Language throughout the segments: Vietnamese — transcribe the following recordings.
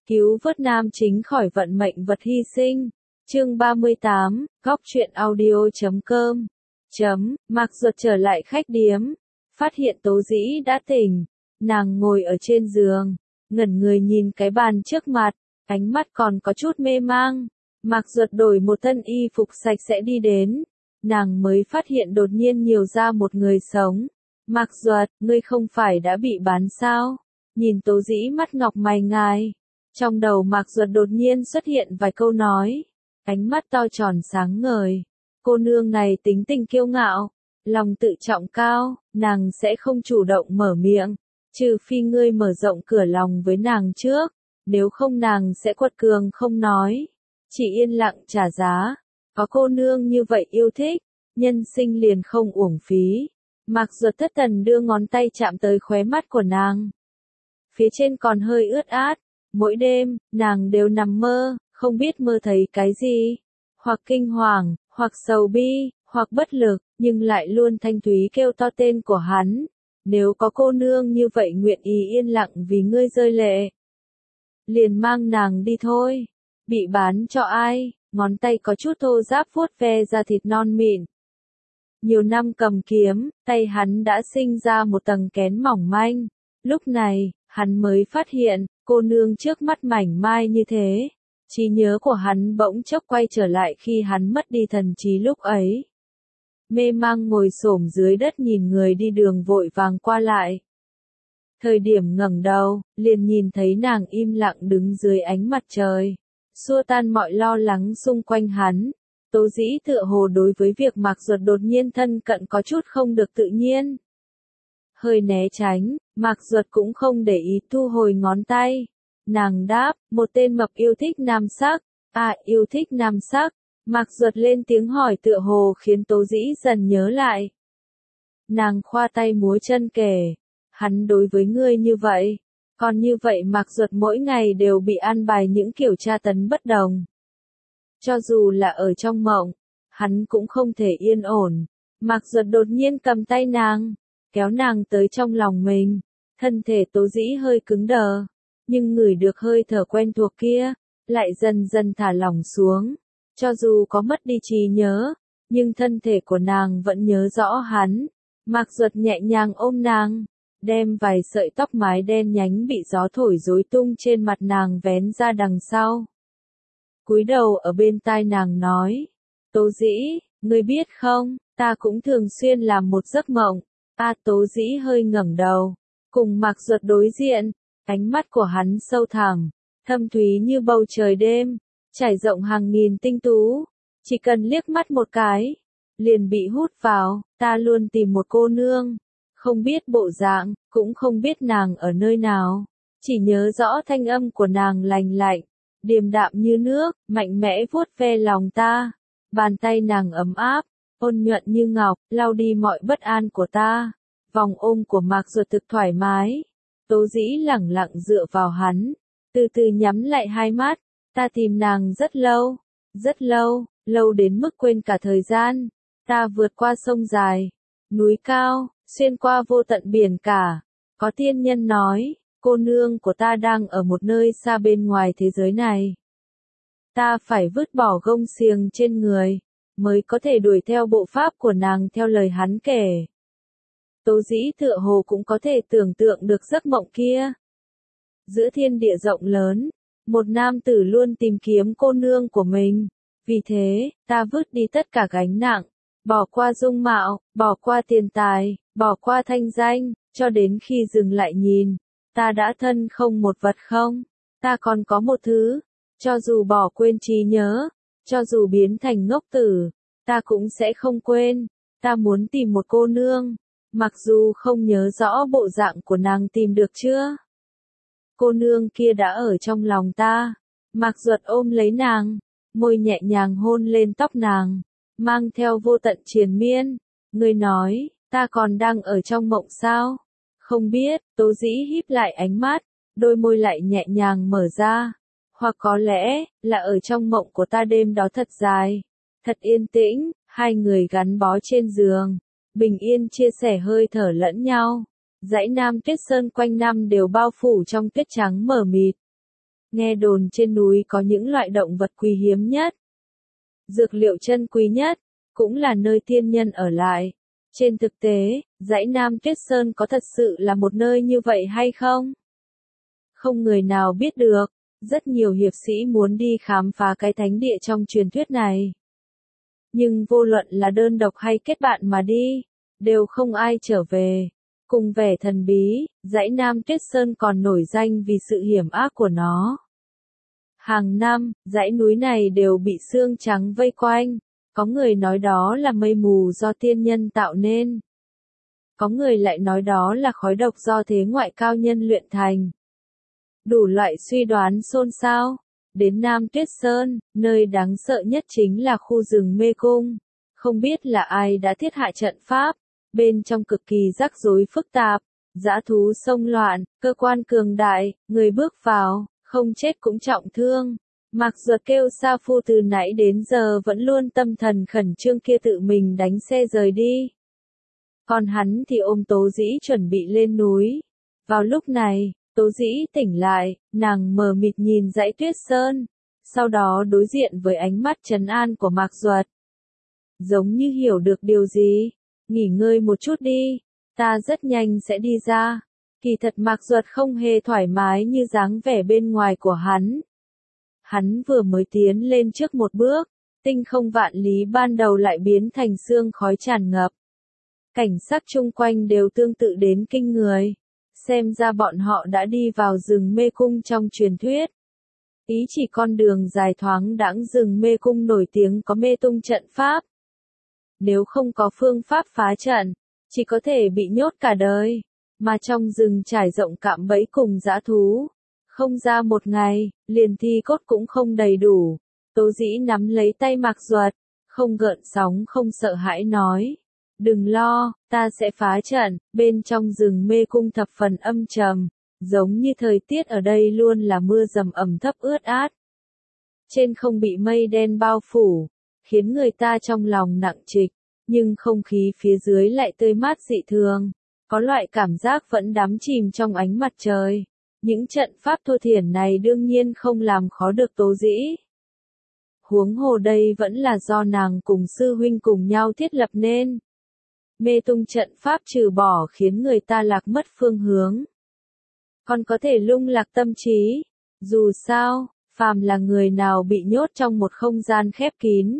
cứu vớt nam chính khỏi vận mệnh vật hy sinh. Chương 38, góc truyện audio.com. Mạc Duật trở lại khách điếm, phát hiện Tố Dĩ đã tỉnh, nàng ngồi ở trên giường, ngẩn người nhìn cái bàn trước mặt, ánh mắt còn có chút mê mang. Mạc Duật đổi một thân y phục sạch sẽ đi đến, nàng mới phát hiện đột nhiên nhiều ra một người sống. Mạc Duật, ngươi không phải đã bị bán sao? Nhìn Tố Dĩ mắt ngọc mày ngài, trong đầu Mạc Duật đột nhiên xuất hiện vài câu nói, ánh mắt to tròn sáng ngời. Cô nương này tính tình kiêu ngạo, lòng tự trọng cao, nàng sẽ không chủ động mở miệng, trừ phi ngươi mở rộng cửa lòng với nàng trước, nếu không nàng sẽ quật cường không nói, chỉ yên lặng trả giá. Có cô nương như vậy yêu thích, nhân sinh liền không uổng phí. Mạc Duật thất thần đưa ngón tay chạm tới khóe mắt của nàng. Phía trên còn hơi ướt át, mỗi đêm, nàng đều nằm mơ, không biết mơ thấy cái gì, hoặc kinh hoàng, hoặc sầu bi, hoặc bất lực, nhưng lại luôn thanh thúy kêu to tên của hắn. Nếu có cô nương như vậy nguyện ý yên lặng vì ngươi rơi lệ, liền mang nàng đi thôi. Bị bán cho ai? Ngón tay có chút thô ráp vuốt ve da thịt non mịn. Nhiều năm cầm kiếm, tay hắn đã sinh ra một tầng kén mỏng manh. Lúc này, hắn mới phát hiện, cô nương trước mắt mảnh mai như thế. Trí nhớ của hắn bỗng chốc quay trở lại khi hắn mất đi thần trí lúc ấy. Mê mang ngồi xổm dưới đất nhìn người đi đường vội vàng qua lại. Thời điểm ngẩng đầu, liền nhìn thấy nàng im lặng đứng dưới ánh mặt trời, xua tan mọi lo lắng xung quanh hắn. Tố Dĩ tựa hồ đối với việc Mạc Duật đột nhiên thân cận có chút không được tự nhiên. Hơi né tránh, Mạc Duật cũng không để ý thu hồi ngón tay. Nàng đáp, một tên mập yêu thích nam sắc. À, yêu thích nam sắc. Mạc Duật lên tiếng hỏi tựa hồ khiến Tố Dĩ dần nhớ lại. Nàng khoa tay múa chân kể, hắn đối với ngươi như vậy, còn như vậy Mạc Duật mỗi ngày đều bị an bài những kiểu tra tấn bất đồng. Cho dù là ở trong mộng, hắn cũng không thể yên ổn. Mạc Duật đột nhiên cầm tay nàng, kéo nàng tới trong lòng mình, thân thể Tố Dĩ hơi cứng đờ, nhưng ngửi được hơi thở quen thuộc kia, lại dần dần thả lỏng xuống. Cho dù có mất đi trí nhớ, nhưng thân thể của nàng vẫn nhớ rõ hắn. Mạc Duật nhẹ nhàng ôm nàng, đem vài sợi tóc mái đen nhánh bị gió thổi rối tung trên mặt nàng vén ra đằng sau. Cúi đầu ở bên tai nàng nói, Tố Dĩ, ngươi biết không, ta cũng thường xuyên làm một giấc mộng. Tố Dĩ hơi ngẩng đầu, cùng Mạc Duật đối diện, ánh mắt của hắn sâu thẳm, thâm thúy như bầu trời đêm, trải rộng hàng nghìn tinh tú, chỉ cần liếc mắt một cái, liền bị hút vào. Ta luôn tìm một cô nương, không biết bộ dạng, cũng không biết nàng ở nơi nào, chỉ nhớ rõ thanh âm của nàng lành lạnh, điềm đạm như nước, mạnh mẽ vuốt ve lòng ta. Bàn tay nàng ấm áp, ôn nhuận như ngọc, lau đi mọi bất an của ta. Vòng ôm của Mạc Duật thực thoải mái. Tố Dĩ lẳng lặng dựa vào hắn, từ từ nhắm lại hai mắt. Ta tìm nàng rất lâu, lâu đến mức quên cả thời gian. Ta vượt qua sông dài, núi cao, xuyên qua vô tận biển cả. Có tiên nhân nói, cô nương của ta đang ở một nơi xa bên ngoài thế giới này. Ta phải vứt bỏ gông xiềng trên người, mới có thể đuổi theo bộ pháp của nàng theo lời hắn kể. Tố Dĩ tựa hồ cũng có thể tưởng tượng được giấc mộng kia. Giữa thiên địa rộng lớn, một nam tử luôn tìm kiếm cô nương của mình. Vì thế, ta vứt đi tất cả gánh nặng, bỏ qua dung mạo, bỏ qua tiền tài, bỏ qua thanh danh, cho đến khi dừng lại nhìn, ta đã thân không một vật không. Ta còn có một thứ, cho dù bỏ quên trí nhớ, cho dù biến thành ngốc tử, ta cũng sẽ không quên. Ta muốn tìm một cô nương, mặc dù không nhớ rõ bộ dạng của nàng, tìm được chưa? Cô nương kia đã ở trong lòng ta. Mạc Duật ôm lấy nàng, môi nhẹ nhàng hôn lên tóc nàng, mang theo vô tận triền miên. Ngươi nói, ta còn đang ở trong mộng sao? Không biết. Tố Dĩ híp lại ánh mắt, đôi môi lại nhẹ nhàng mở ra. Hoặc có lẽ, là ở trong mộng của ta đêm đó thật dài, thật yên tĩnh, hai người gắn bó trên giường, bình yên chia sẻ hơi thở lẫn nhau. Dãy Nam Tuyết Sơn quanh năm đều bao phủ trong tuyết trắng mờ mịt. Nghe đồn trên núi có những loại động vật quý hiếm nhất, dược liệu chân quý nhất, cũng là nơi tiên nhân ở lại. Trên thực tế, dãy Nam Tuyết Sơn có thật sự là một nơi như vậy hay không? Không người nào biết được, rất nhiều hiệp sĩ muốn đi khám phá cái thánh địa trong truyền thuyết này. Nhưng vô luận là đơn độc hay kết bạn mà đi, đều không ai trở về. Cùng vẻ thần bí, dãy Nam Tuyết Sơn còn nổi danh vì sự hiểm ác của nó. Hàng năm, dãy núi này đều bị sương trắng vây quanh. Có người nói đó là mây mù do tiên nhân tạo nên. Có người lại nói đó là khói độc do thế ngoại cao nhân luyện thành. Đủ loại suy đoán xôn xao. Đến Nam Tuyết Sơn, nơi đáng sợ nhất chính là khu rừng mê cung. Không biết là ai đã thiết hạ trận pháp. Bên trong cực kỳ rắc rối phức tạp. Dã thú xông loạn, cơ quan cường đại, người bước vào, không chết cũng trọng thương. Mạc Duật kêu Sa Phu từ nãy đến giờ vẫn luôn tâm thần khẩn trương kia tự mình đánh xe rời đi. Còn hắn thì ôm Tố Dĩ chuẩn bị lên núi. Vào lúc này, Tố Dĩ tỉnh lại, nàng mờ mịt nhìn dãy Tuyết Sơn, sau đó đối diện với ánh mắt trấn an của Mạc Duật. Giống như hiểu được điều gì, nghỉ ngơi một chút đi, ta rất nhanh sẽ đi ra. Kỳ thật Mạc Duật không hề thoải mái như dáng vẻ bên ngoài của hắn. Hắn vừa mới tiến lên trước một bước, tinh không vạn lý ban đầu lại biến thành sương khói tràn ngập. Cảnh sắc chung quanh đều tương tự đến kinh người. Xem ra bọn họ đã đi vào rừng mê cung trong truyền thuyết. Ý chỉ con đường dài thoáng đãng rừng mê cung nổi tiếng có mê tung trận pháp. Nếu không có phương pháp phá trận, chỉ có thể bị nhốt cả đời. Mà trong rừng trải rộng cạm bẫy cùng dã thú. Không ra một ngày, liền thi cốt cũng không đầy đủ. Tố Dĩ nắm lấy tay Mạc Duật, không gợn sóng không sợ hãi nói. Đừng lo, ta sẽ phá trận. Bên trong rừng mê cung thập phần âm trầm, giống như thời tiết ở đây luôn là mưa dầm ẩm thấp ướt át. Trên không bị mây đen bao phủ, khiến người ta trong lòng nặng trịch, nhưng không khí phía dưới lại tươi mát dị thường. Có loại cảm giác vẫn đắm chìm trong ánh mặt trời. Những trận pháp thô thiển này đương nhiên không làm khó được Tố Dĩ. Huống hồ đây vẫn là do nàng cùng sư huynh cùng nhau thiết lập nên. Mê tung trận pháp trừ bỏ khiến người ta lạc mất phương hướng, còn có thể lung lạc tâm trí. Dù sao, phàm là người nào bị nhốt trong một không gian khép kín,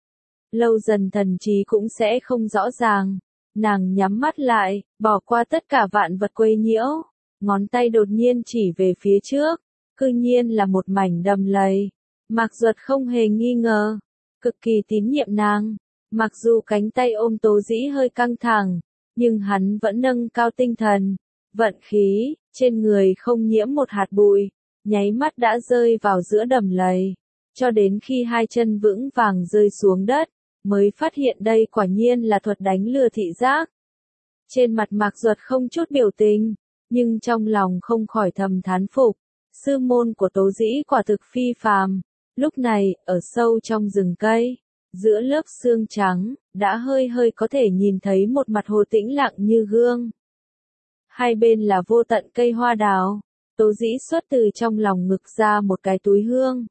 lâu dần thần trí cũng sẽ không rõ ràng. Nàng nhắm mắt lại, bỏ qua tất cả vạn vật quấy nhiễu, ngón tay đột nhiên chỉ về phía trước, cư nhiên là một mảnh đầm lầy. Mạc Duật không hề nghi ngờ, cực kỳ tín nhiệm nàng. Mặc dù cánh tay ôm Tố Dĩ hơi căng thẳng, nhưng hắn vẫn nâng cao tinh thần, vận khí, trên người không nhiễm một hạt bụi, nháy mắt đã rơi vào giữa đầm lầy, cho đến khi hai chân vững vàng rơi xuống đất, mới phát hiện đây quả nhiên là thuật đánh lừa thị giác. Trên mặt Mạc Duật không chút biểu tình, nhưng trong lòng không khỏi thầm thán phục, sư môn của Tố Dĩ quả thực phi phàm. Lúc này, ở sâu trong rừng cây, giữa lớp sương trắng, đã hơi hơi có thể nhìn thấy một mặt hồ tĩnh lặng như gương. Hai bên là vô tận cây hoa đào. Tố Dĩ xuất từ trong lòng ngực ra một cái túi hương,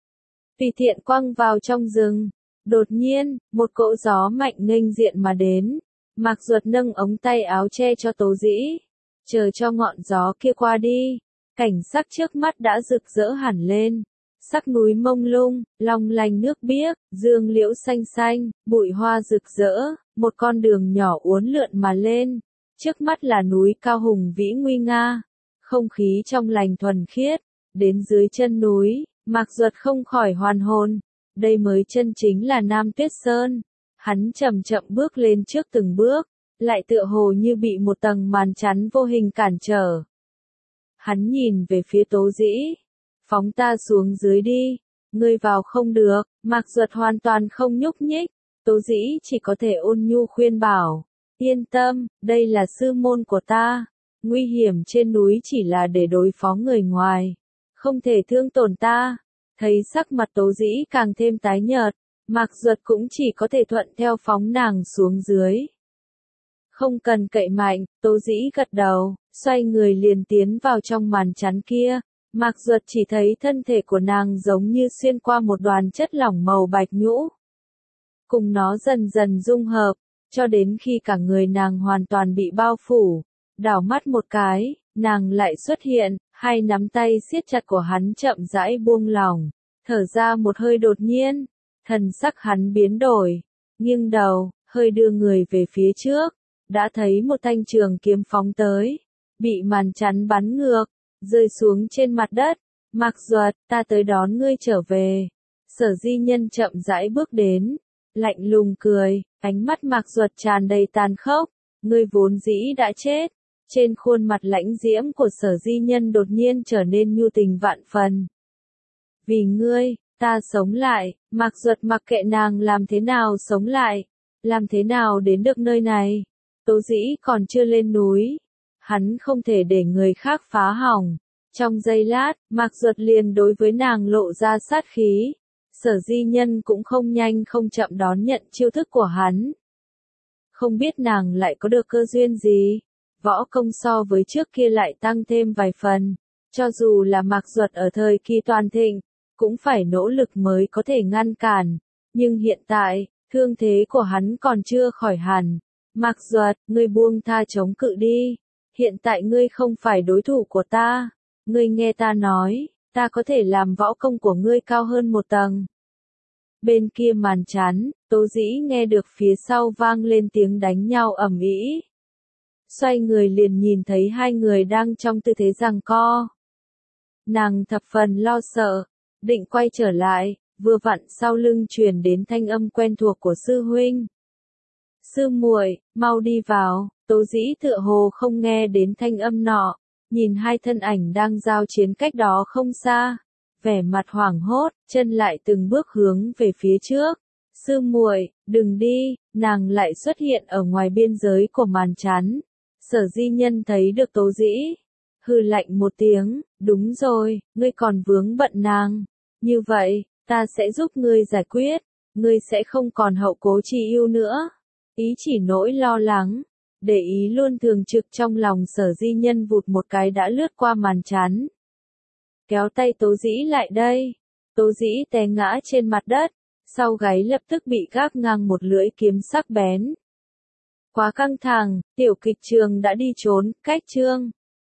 tùy tiện quăng vào trong rừng. Đột nhiên, một cỗ gió mạnh nghênh diện mà đến. Mạc Duật nâng ống tay áo che cho Tố Dĩ, chờ cho ngọn gió kia qua đi. Cảnh sắc trước mắt đã rực rỡ hẳn lên. Sắc núi mông lung, long lanh nước biếc, dương liễu xanh xanh, bụi hoa rực rỡ, một con đường nhỏ uốn lượn mà lên. Trước mắt là núi cao hùng vĩ nguy nga, không khí trong lành thuần khiết. Đến dưới chân núi, Mạc Duật không khỏi hoàn hồn. Đây mới chân chính là Nam Tuyết Sơn. Hắn chậm chậm bước lên trước từng bước, lại tựa hồ như bị một tầng màn chắn vô hình cản trở. Hắn nhìn về phía Tố Dĩ. Phóng ta xuống dưới đi, ngươi vào không được. Mạc Duật hoàn toàn không nhúc nhích. Tố Dĩ chỉ có thể ôn nhu khuyên bảo, yên tâm, đây là sư môn của ta. Nguy hiểm trên núi chỉ là để đối phó người ngoài, không thể thương tổn ta. Thấy sắc mặt Tố Dĩ càng thêm tái nhợt, Mạc Duật cũng chỉ có thể thuận theo phóng nàng xuống dưới. Không cần cậy mạnh, Tố Dĩ gật đầu, xoay người liền tiến vào trong màn chắn kia. Mạc Duật chỉ thấy thân thể của nàng giống như xuyên qua một đoàn chất lỏng màu bạch nhũ. Cùng nó dần dần dung hợp, cho đến khi cả người nàng hoàn toàn bị bao phủ. Đảo mắt một cái, nàng lại xuất hiện, hai nắm tay siết chặt của hắn chậm rãi buông lỏng, thở ra một hơi đột nhiên, thần sắc hắn biến đổi, nghiêng đầu, hơi đưa người về phía trước, đã thấy một thanh trường kiếm phóng tới, bị màn chắn bắn ngược, rơi xuống trên mặt đất. Mạc Duật, ta tới đón ngươi trở về. Sở Di Nhân chậm rãi bước đến, lạnh lùng cười, ánh mắt Mạc Duật tràn đầy tàn khốc, ngươi vốn dĩ đã chết. Trên khuôn mặt lãnh diễm của Sở Di Nhân đột nhiên trở nên nhu tình vạn phần. Vì ngươi, ta sống lại. Mạc Duật mặc kệ nàng làm thế nào sống lại, làm thế nào đến được nơi này. Tố Dĩ còn chưa lên núi, hắn không thể để người khác phá hỏng. Trong giây lát, Mạc Duật liền đối với nàng lộ ra sát khí. Sở Di Nhân cũng không nhanh không chậm đón nhận chiêu thức của hắn. Không biết nàng lại có được cơ duyên gì, võ công so với trước kia lại tăng thêm vài phần. Cho dù là Mạc Duật ở thời kỳ toàn thịnh, cũng phải nỗ lực mới có thể ngăn cản. Nhưng hiện tại, thương thế của hắn còn chưa khỏi hẳn. Mạc Duật, ngươi buông tha chống cự đi. Hiện tại ngươi không phải đối thủ của ta. Ngươi nghe ta nói, ta có thể làm võ công của ngươi cao hơn một tầng. Bên kia màn chắn, Tố Dĩ nghe được phía sau vang lên tiếng đánh nhau ầm ĩ. Xoay người liền nhìn thấy hai người đang trong tư thế giằng co. Nàng thập phần lo sợ, định quay trở lại, vừa vặn sau lưng truyền đến thanh âm quen thuộc của sư huynh. Sư muội, mau đi vào. Tố Dĩ tựa hồ không nghe đến thanh âm nọ, nhìn hai thân ảnh đang giao chiến cách đó không xa, vẻ mặt hoảng hốt, chân lại từng bước hướng về phía trước. Sư muội, đừng đi. Nàng lại xuất hiện ở ngoài biên giới của màn chắn. Sở Di Nhân thấy được Tố Dĩ, hừ lạnh một tiếng, đúng rồi, ngươi còn vướng bận nàng. Như vậy, ta sẽ giúp ngươi giải quyết, ngươi sẽ không còn hậu cố chi ưu nữa. Ý chỉ nỗi lo lắng, để ý luôn thường trực trong lòng Sở Di Nhân vụt một cái đã lướt qua màn chắn. Kéo tay Tố Dĩ lại đây. Tố Dĩ té ngã trên mặt đất, sau gáy lập tức bị gác ngang một lưỡi kiếm sắc bén. Quá căng thẳng, tiểu kịch trường đã đi trốn, cách chương.